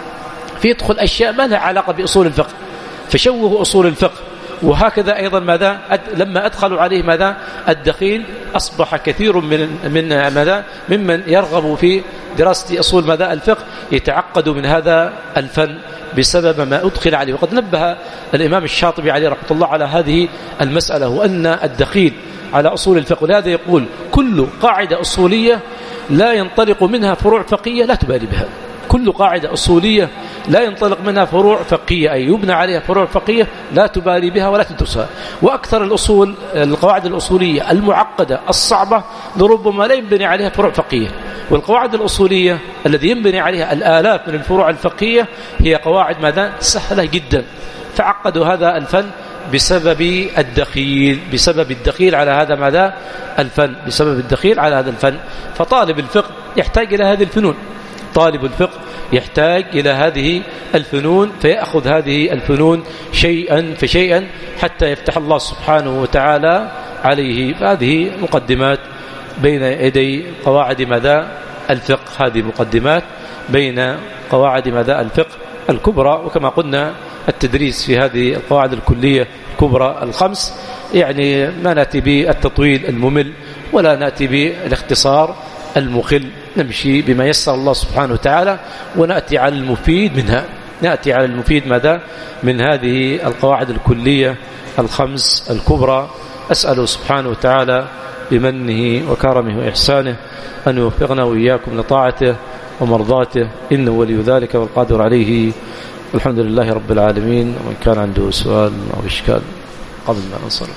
فيدخل أشياء ما لها علاقة بأصول الفقه فشوه أصول الفقه. وهكذا أيضا ماذا أد... لما أدخلوا عليه ماذا الدخيل أصبح كثير من من ماذا ممن يرغب في دراسة أصول ماذا الفقه يتعقد من هذا الفن بسبب ما أدخل عليه. وقد نبه الإمام الشاطبي عليه رحمة الله على هذه المسألة، وأن الدخيل على أصول الفقه، ولهذا يقول كل قاعدة أصولية لا ينطلق منها فروع فقهية لا تبالي بها. كل قاعدة أصولية لا ينطلق منها فروع فقهية أي يبنى عليها فروع فقهية لا تبالي بها ولا تدرسها. وأكثر الأصول القواعد الأصولية المعقدة الصعبة لربما لا ينبني عليها فروع فقهية، والقواعد الأصولية الذي ينبني عليها الآلاف من الفروع الفقهية هي قواعد ماذا سهلة جدا. فعقدوا هذا الفن بسبب الدخيل بسبب الدخيل على هذا ماذا الفن بسبب الدخيل على هذا الفن. فطالب الفقه يحتاج إلى هذه الفنون، طالب الفقه يحتاج إلى هذه الفنون، فيأخذ هذه الفنون شيئا فشيئا حتى يفتح الله سبحانه وتعالى عليه. فهذه مقدمات بين يدي قواعد ماذا الفقه، هذه مقدمات بين قواعد ماذا الفقه الكبرى. وكما قلنا التدريس في هذه القواعد الكلية الكبرى الخمس يعني ما نأتي بالتطويل الممل ولا نأتي بالاختصار المخل، نمشي بما يسر الله سبحانه وتعالى ونأتي على المفيد منها، نأتي على المفيد ماذا من هذه القواعد الكلية الخمس الكبرى. أسأله سبحانه وتعالى بمنه وكرمه وإحسانه أن يوفقنا وإياكم لطاعته ومرضاته، إنه ولي ذلك والقادر عليه. الحمد لله رب العالمين. ومن كان عنده سؤال أو إشكال قبل ما ننصرف.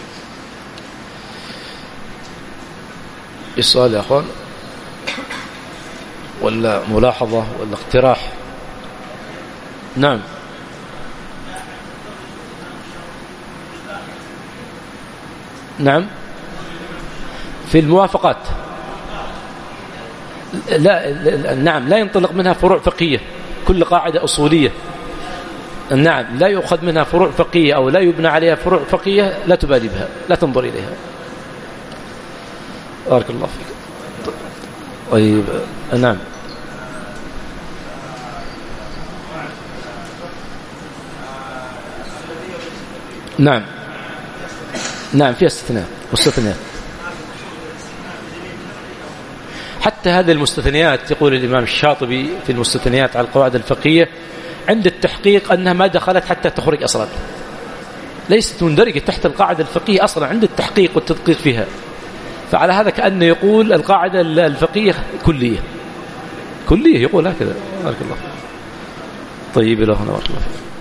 السؤال يا أخوان ولا ملاحظة ولا اقتراح؟ نعم. نعم في الموافقات لا, لا نعم لا ينطلق منها فروع فقهية، كل قاعدة أصولية نعم لا يؤخذ منها فروع فقهية أو لا يبنى عليها فروع فقهية، لا تبالي بها، لا تنظر إليها. بارك الله فيك. طيب نعم نعم نعم في استثناء مستثنيات. حتى هذه المستثنيات يقول الإمام الشاطبي في المستثنيات على القواعد الفقهية عند التحقيق أنها ما دخلت حتى تخرج أصلا، ليست مندرجة تحت القاعدة الفقهية أصلا عند التحقيق والتدقيق فيها. فعلى هذا كأنه يقول القاعدة الفقهية كلية كلية، يقول هكذا. بارك الله. طيب له هنا بارك الله.